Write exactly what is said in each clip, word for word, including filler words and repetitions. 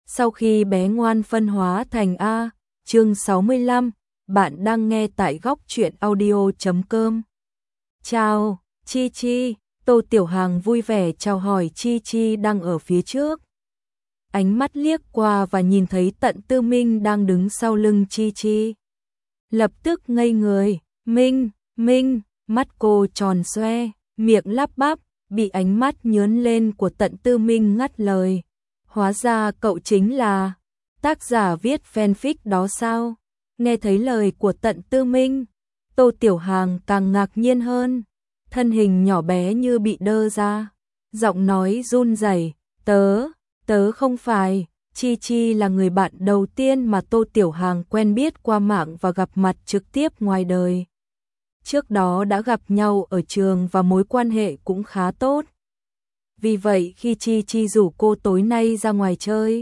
Sau khi bé ngoan phân hóa thành A, chương sáu mươi lăm, bạn đang nghe tại góc truyện audio chấm com. Chào, Chi Chi, Tô Tiểu Hàng vui vẻ chào hỏi Chi Chi đang ở phía trước. Ánh mắt liếc qua và nhìn thấy Tận Tư Minh đang đứng sau lưng Chi Chi. Lập tức ngây người, Minh, Minh, mắt cô tròn xoe, miệng lắp bắp, bị ánh mắt nhớn lên của Tận Tư Minh ngắt lời. Hóa ra cậu chính là tác giả viết fanfic đó sao? Nghe thấy lời của Tận Tư Minh, Tô Tiểu Hàng càng ngạc nhiên hơn, thân hình nhỏ bé như bị đơ ra, giọng nói run rẩy, tớ, tớ không phải, Chi Chi là người bạn đầu tiên mà Tô Tiểu Hàng quen biết qua mạng và gặp mặt trực tiếp ngoài đời. Trước đó đã gặp nhau ở trường và mối quan hệ cũng khá tốt. Vì vậy khi Chi Chi rủ cô tối nay ra ngoài chơi,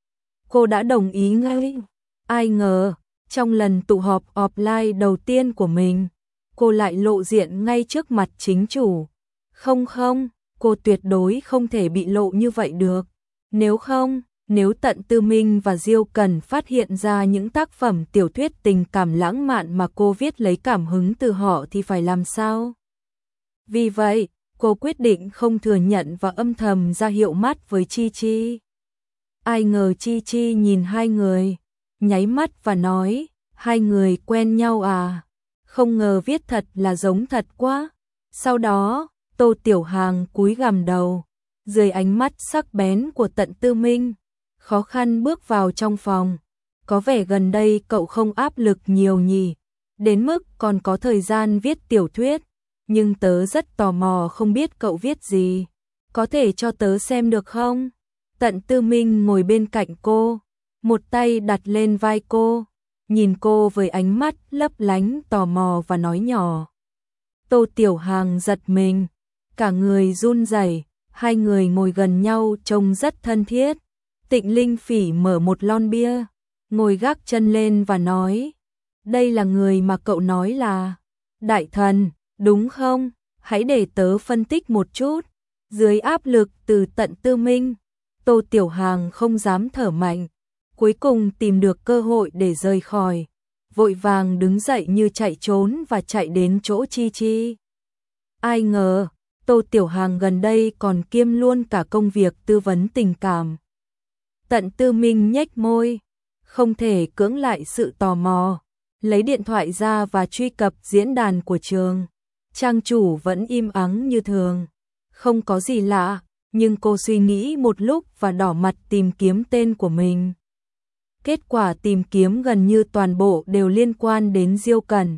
cô đã đồng ý ngay. Ai ngờ, trong lần tụ họp offline đầu tiên của mình, cô lại lộ diện ngay trước mặt chính chủ. Không không, cô tuyệt đối không thể bị lộ như vậy được. Nếu không, nếu Tận Tư Minh và Diêu Cần phát hiện ra những tác phẩm tiểu thuyết tình cảm lãng mạn mà cô viết lấy cảm hứng từ họ thì phải làm sao? Vì vậy, cô quyết định không thừa nhận và âm thầm ra hiệu mắt với Chi Chi. Ai ngờ Chi Chi nhìn hai người, nháy mắt và nói, hai người quen nhau à? Không ngờ viết thật là giống thật quá. Sau đó, Tô Tiểu Hàng cúi gằm đầu, dưới ánh mắt sắc bén của Tận Tư Minh, khó khăn bước vào trong phòng. Có vẻ gần đây cậu không áp lực nhiều nhỉ, đến mức còn có thời gian viết tiểu thuyết. Nhưng tớ rất tò mò không biết cậu viết gì, có thể cho tớ xem được không? Tận Tư Minh ngồi bên cạnh cô, một tay đặt lên vai cô, nhìn cô với ánh mắt lấp lánh tò mò và nói nhỏ. Tô Tiểu Hàng giật mình, cả người run rẩy, hai người ngồi gần nhau trông rất thân thiết. Tịnh Linh Phỉ mở một lon bia, ngồi gác chân lên và nói, đây là người mà cậu nói là đại thần, đúng không? Hãy để tớ phân tích một chút. Dưới áp lực từ Tận Tư Minh, Tô Tiểu Hàng không dám thở mạnh, cuối cùng tìm được cơ hội để rời khỏi, vội vàng đứng dậy như chạy trốn và chạy đến chỗ Chi Chi. Ai ngờ, Tô Tiểu Hàng gần đây còn kiêm luôn cả công việc tư vấn tình cảm. Tận Tư Minh nhếch môi, không thể cưỡng lại sự tò mò, lấy điện thoại ra và truy cập diễn đàn của trường. Trang chủ vẫn im ắng như thường, không có gì lạ, nhưng cô suy nghĩ một lúc và đỏ mặt tìm kiếm tên của mình. Kết quả tìm kiếm gần như toàn bộ đều liên quan đến Diêu Cần.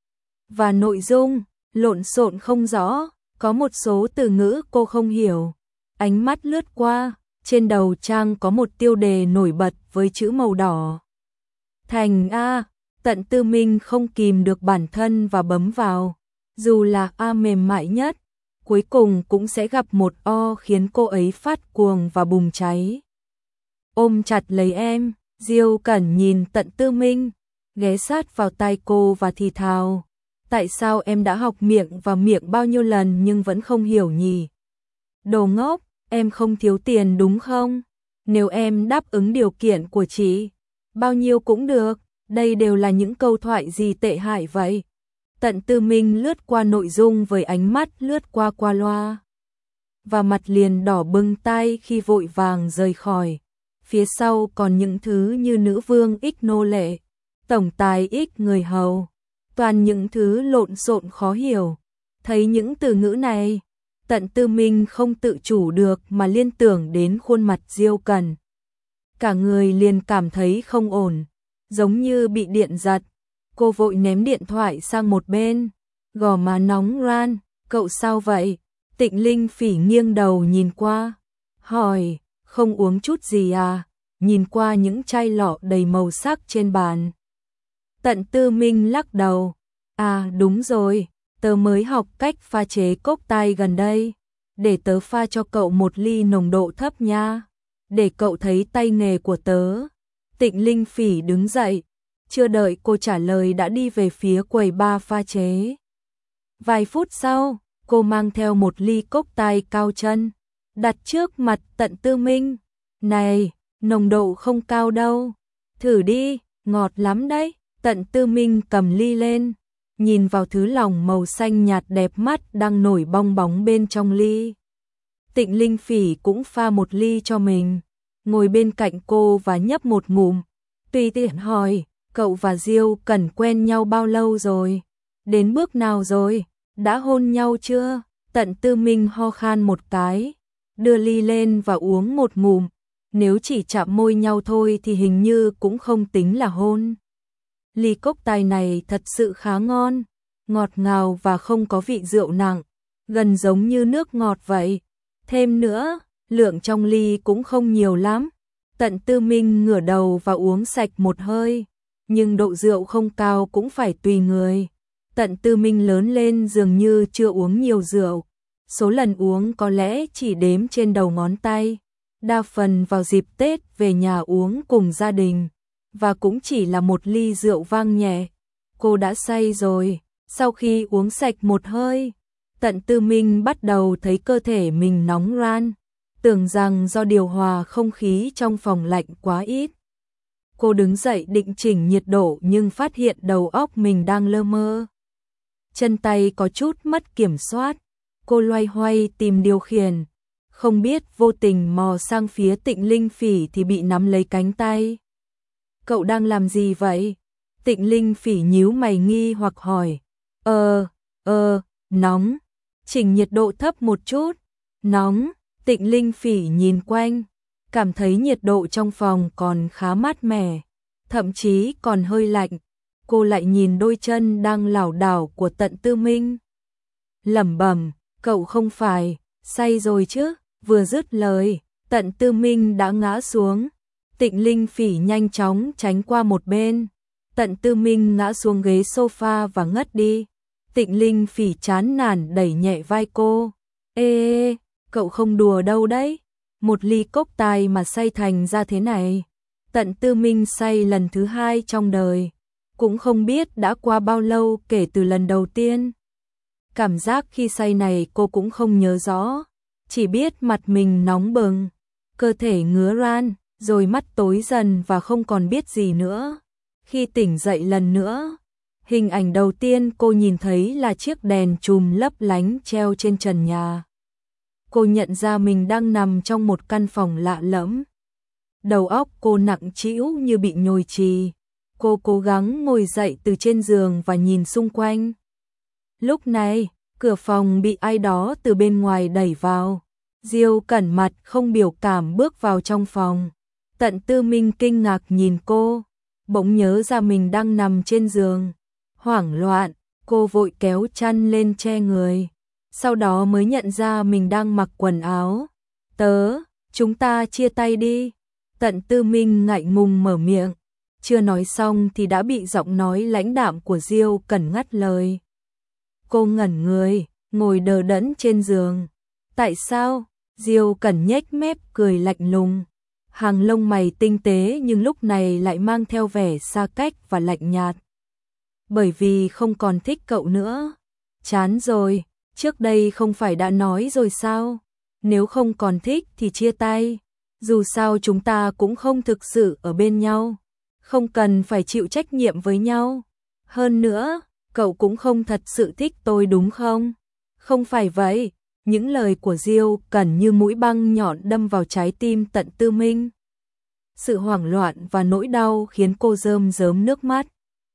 Và nội dung, lộn xộn không rõ, có một số từ ngữ cô không hiểu. Ánh mắt lướt qua, trên đầu trang có một tiêu đề nổi bật với chữ màu đỏ. Thành A, Tận Tư Minh không kìm được bản thân và bấm vào. Dù là A mềm mại nhất, cuối cùng cũng sẽ gặp một O khiến cô ấy phát cuồng và bùng cháy. Ôm chặt lấy em, Diêu Cẩn nhìn Tận Tư Minh, ghé sát vào tai cô và thì thào. Tại sao em đã học miệng và miệng bao nhiêu lần nhưng vẫn không hiểu nhỉ? Đồ ngốc, em không thiếu tiền đúng không? Nếu em đáp ứng điều kiện của chị, bao nhiêu cũng được. Đây đều là những câu thoại gì tệ hại vậy? Tận Tư Minh lướt qua nội dung với ánh mắt lướt qua qua loa. Và mặt liền đỏ bừng tay khi vội vàng rời khỏi. Phía sau còn những thứ như nữ vương ích nô lệ, tổng tài ích người hầu. Toàn những thứ lộn xộn khó hiểu. Thấy những từ ngữ này, Tận Tư Minh không tự chủ được mà liên tưởng đến khuôn mặt Diêu Cần. Cả người liền cảm thấy không ổn, giống như bị điện giật. Cô vội ném điện thoại sang một bên, gò má nóng ran, cậu sao vậy? Tịnh Linh Phỉ nghiêng đầu nhìn qua, hỏi, không uống chút gì à? Nhìn qua những chai lọ đầy màu sắc trên bàn. Tận Tư Minh lắc đầu, à đúng rồi, tớ mới học cách pha chế cốc tai gần đây, để tớ pha cho cậu một ly nồng độ thấp nha, để cậu thấy tay nghề của tớ. Tịnh Linh Phỉ đứng dậy, chưa đợi cô trả lời đã đi về phía quầy bar pha chế. Vài phút sau, cô mang theo một ly cốc tai cao chân, đặt trước mặt Tận Tư Minh. Này, nồng độ không cao đâu. Thử đi, ngọt lắm đấy. Tận Tư Minh cầm ly lên, nhìn vào thứ lòng màu xanh nhạt đẹp mắt đang nổi bong bóng bên trong ly. Tịnh Linh Phỉ cũng pha một ly cho mình, ngồi bên cạnh cô và nhấp một ngụm. Tùy tiện hỏi, cậu và Diêu Cẩn quen nhau bao lâu rồi? Đến bước nào rồi? Đã hôn nhau chưa? Tận Tư Minh ho khan một cái, đưa ly lên và uống một ngụm. Nếu chỉ chạm môi nhau thôi thì hình như cũng không tính là hôn. Ly cốc tài này thật sự khá ngon, ngọt ngào và không có vị rượu nặng, gần giống như nước ngọt vậy. Thêm nữa, lượng trong ly cũng không nhiều lắm. Tận Tư Minh ngửa đầu và uống sạch một hơi, nhưng độ rượu không cao cũng phải tùy người. Tận Tư Minh lớn lên dường như chưa uống nhiều rượu, số lần uống có lẽ chỉ đếm trên đầu ngón tay, đa phần vào dịp Tết về nhà uống cùng gia đình, và cũng chỉ là một ly rượu vang nhẹ. Cô đã say rồi. Sau khi uống sạch một hơi, Tận Tư Minh bắt đầu thấy cơ thể mình nóng ran, tưởng rằng do điều hòa không khí trong phòng lạnh quá ít. Cô đứng dậy định chỉnh nhiệt độ nhưng phát hiện đầu óc mình đang lơ mơ. Chân tay có chút mất kiểm soát, cô loay hoay tìm điều khiển, không biết vô tình mò sang phía Tịnh Linh Phỉ thì bị nắm lấy cánh tay. Cậu đang làm gì vậy? Tịnh Linh Phỉ nhíu mày nghi hoặc hỏi. Ờ, ờ, nóng. Chỉnh nhiệt độ thấp một chút. Nóng. Tịnh Linh Phỉ nhìn quanh, cảm thấy nhiệt độ trong phòng còn khá mát mẻ, thậm chí còn hơi lạnh. Cô lại nhìn đôi chân đang lảo đảo của Tận Tư Minh, lẩm bẩm, cậu không phải say rồi chứ? Vừa dứt lời, Tận Tư Minh đã ngã xuống. Tịnh Linh Phỉ nhanh chóng tránh qua một bên. Tận Tư Minh ngã xuống ghế sofa và ngất đi. Tịnh Linh Phỉ chán nản đẩy nhẹ vai cô. Ê, ê, cậu không đùa đâu đấy. Một ly cốc tài mà say thành ra thế này. Tận Tư Minh say lần thứ hai trong đời. Cũng không biết đã qua bao lâu kể từ lần đầu tiên. Cảm giác khi say này cô cũng không nhớ rõ. Chỉ biết mặt mình nóng bừng, cơ thể ngứa ran, rồi mắt tối dần và không còn biết gì nữa. Khi tỉnh dậy lần nữa, hình ảnh đầu tiên cô nhìn thấy là chiếc đèn chùm lấp lánh treo trên trần nhà. Cô nhận ra mình đang nằm trong một căn phòng lạ lẫm. Đầu óc cô nặng trĩu như bị nhồi chì. Cô cố gắng ngồi dậy từ trên giường và nhìn xung quanh. Lúc này, cửa phòng bị ai đó từ bên ngoài đẩy vào. Diêu Cẩn mặt không biểu cảm bước vào trong phòng. Tận Tư Minh kinh ngạc nhìn cô, bỗng nhớ ra mình đang nằm trên giường. Hoảng loạn, cô vội kéo chăn lên che người. Sau đó mới nhận ra mình đang mặc quần áo. Tớ, chúng ta chia tay đi. Tận Tư Minh ngại ngùng mở miệng. Chưa nói xong thì đã bị giọng nói lãnh đạm của Diêu Cẩn ngắt lời. Cô ngẩn người, ngồi đờ đẫn trên giường. Tại sao? Diêu Cẩn nhếch mép cười lạnh lùng. Hàng lông mày tinh tế nhưng lúc này lại mang theo vẻ xa cách và lạnh nhạt. Bởi vì không còn thích cậu nữa. Chán rồi, trước đây không phải đã nói rồi sao? Nếu không còn thích thì chia tay. Dù sao chúng ta cũng không thực sự ở bên nhau. Không cần phải chịu trách nhiệm với nhau. Hơn nữa, cậu cũng không thật sự thích tôi đúng không? Không phải vậy. Những lời của Diêu Cẩn như mũi băng nhọn đâm vào trái tim Tận Tư Minh. Sự hoảng loạn và nỗi đau khiến cô rơm rớm nước mắt.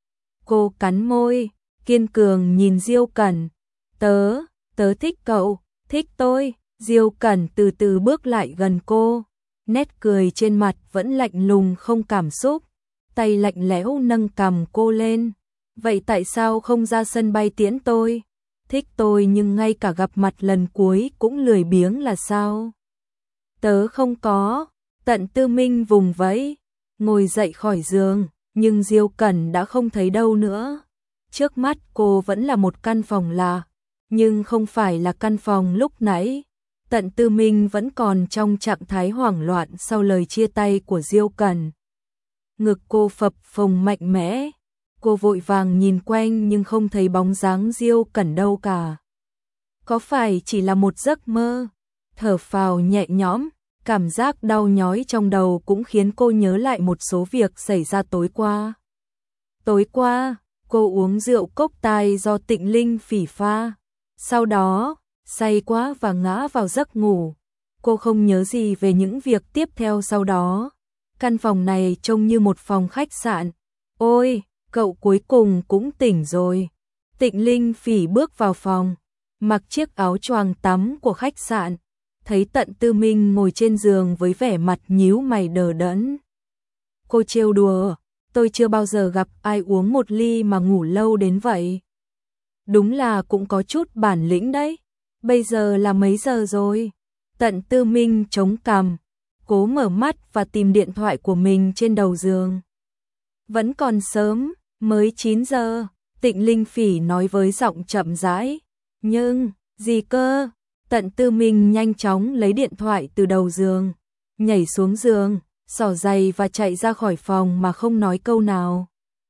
Cô cắn môi, kiên cường nhìn Diêu Cẩn. Tớ, tớ thích cậu, thích tôi. Diêu Cẩn từ từ bước lại gần cô. Nét cười trên mặt vẫn lạnh lùng không cảm xúc. Tay lạnh lẽo nâng cằm cô lên. Vậy tại sao không ra sân bay tiễn tôi? Thích tôi nhưng ngay cả gặp mặt lần cuối cũng lười biếng là sao? Tớ không có. Tận Tư Minh vùng vẫy, ngồi dậy khỏi giường, nhưng Diêu Cẩn đã không thấy đâu nữa. Trước mắt cô vẫn là một căn phòng lạ, nhưng không phải là căn phòng lúc nãy. Tận Tư Minh vẫn còn trong trạng thái hoảng loạn sau lời chia tay của Diêu Cẩn. Ngực cô phập phồng mạnh mẽ. Cô vội vàng nhìn quanh nhưng không thấy bóng dáng Diêu Cẩn đâu cả. Có phải chỉ là một giấc mơ? Thở phào nhẹ nhõm, Cảm giác đau nhói trong đầu cũng khiến cô nhớ lại một số việc xảy ra tối qua. Tối qua, cô uống rượu cốc tai do Tịnh Linh phỉ pha. Sau đó, say quá và ngã vào giấc ngủ. Cô không nhớ gì về những việc tiếp theo sau đó. Căn phòng này trông như một phòng khách sạn. Ôi, cậu cuối cùng cũng tỉnh rồi. Tịnh Linh phỉ bước vào phòng, mặc chiếc áo choàng tắm của khách sạn. Thấy Tận Tư Minh ngồi trên giường với vẻ mặt nhíu mày đờ đẫn. Cô trêu đùa, tôi chưa bao giờ gặp ai uống một ly mà ngủ lâu đến vậy. Đúng là cũng có chút bản lĩnh đấy. Bây giờ là mấy giờ rồi? Tận Tư Minh chống cằm, cố mở mắt và tìm điện thoại của mình trên đầu giường. Vẫn còn sớm, mới chín giờ, Tịnh Linh phỉ nói với giọng chậm rãi. Nhưng, gì cơ? Tận Tư Minh nhanh chóng lấy điện thoại từ đầu giường, nhảy xuống giường, xỏ giày và chạy ra khỏi phòng mà không nói câu nào.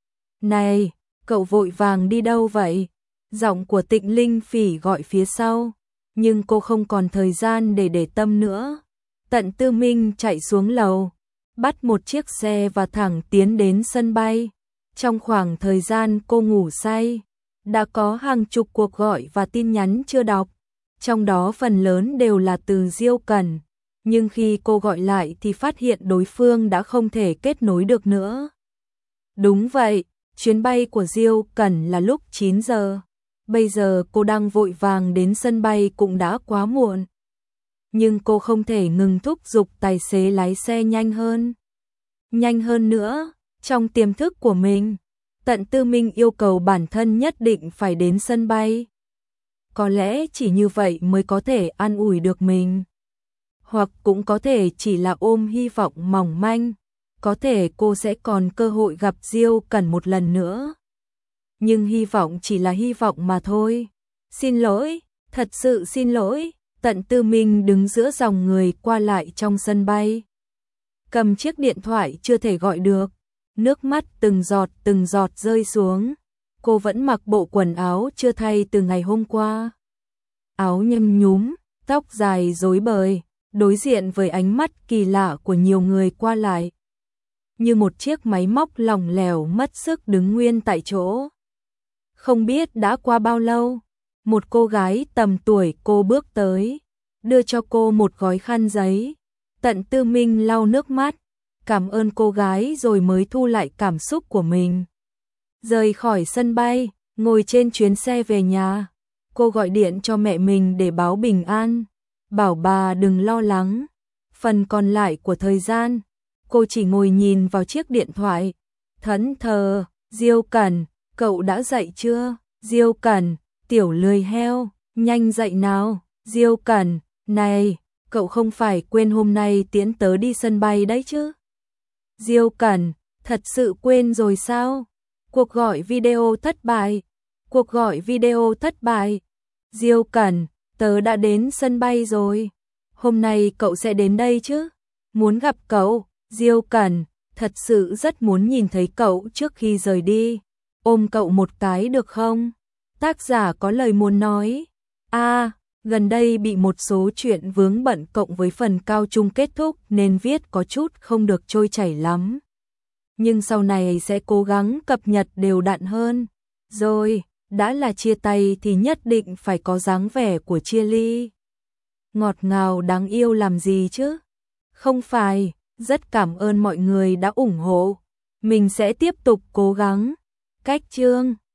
Này, cậu vội vàng đi đâu vậy? Giọng của Tịnh Linh phỉ gọi phía sau, nhưng cô không còn thời gian để để tâm nữa. Tận Tư Minh chạy xuống lầu, bắt một chiếc xe và thẳng tiến đến sân bay. Trong khoảng thời gian cô ngủ say, đã có hàng chục cuộc gọi và tin nhắn chưa đọc. Trong đó phần lớn đều là từ Diêu Cẩn, nhưng khi cô gọi lại thì phát hiện đối phương đã không thể kết nối được nữa. Đúng vậy, chuyến bay của Diêu Cẩn là lúc chín giờ. Bây giờ cô đang vội vàng đến sân bay cũng đã quá muộn. Nhưng cô không thể ngừng thúc giục tài xế lái xe nhanh hơn. Nhanh hơn nữa, trong tiềm thức của mình, Tận Tư Minh yêu cầu bản thân nhất định phải đến sân bay. Có lẽ chỉ như vậy mới có thể an ủi được mình. Hoặc cũng có thể chỉ là ôm hy vọng mỏng manh, có thể cô sẽ còn cơ hội gặp Diêu Cẩn một lần nữa. Nhưng hy vọng chỉ là hy vọng mà thôi. Xin lỗi, thật sự xin lỗi. Tận Tư Minh đứng giữa dòng người qua lại trong sân bay. Cầm chiếc điện thoại chưa thể gọi được. Nước mắt từng giọt từng giọt rơi xuống. Cô vẫn mặc bộ quần áo chưa thay từ ngày hôm qua. Áo nhâm nhúm, tóc dài rối bời, đối diện với ánh mắt kỳ lạ của nhiều người qua lại. Như một chiếc máy móc lỏng lẻo mất sức đứng nguyên tại chỗ. Không biết đã qua bao lâu, một cô gái tầm tuổi cô bước tới, đưa cho cô một gói khăn giấy. Tận Tư Minh lau nước mắt, cảm ơn cô gái rồi mới thu lại cảm xúc của mình. Rời khỏi sân bay, ngồi trên chuyến xe về nhà, cô gọi điện cho mẹ mình để báo bình an, bảo bà đừng lo lắng. Phần còn lại của thời gian, cô chỉ ngồi nhìn vào chiếc điện thoại, thẫn thờ. Diêu Cẩn, cậu đã dậy chưa? Diêu Cẩn, tiểu lười heo, nhanh dậy nào. Diêu Cẩn, này, cậu không phải quên hôm nay tiễn tớ đi sân bay đấy chứ? Diêu Cẩn, thật sự quên rồi sao? Cuộc gọi video thất bại. Cuộc gọi video thất bại. Diêu Cẩn, tớ đã đến sân bay rồi. Hôm nay cậu sẽ đến đây chứ? Muốn gặp cậu. Diêu Cẩn, thật sự rất muốn nhìn thấy cậu trước khi rời đi. Ôm cậu một cái được không? Tác giả có lời muốn nói. A, à, gần đây bị một số chuyện vướng bận cộng với phần cao trung kết thúc nên viết có chút không được trôi chảy lắm. Nhưng sau này sẽ cố gắng cập nhật đều đặn hơn. Rồi, đã là chia tay thì nhất định phải có dáng vẻ của chia ly. Ngọt ngào đáng yêu làm gì chứ? Không phải, rất cảm ơn mọi người đã ủng hộ. Mình sẽ tiếp tục cố gắng. Cách chương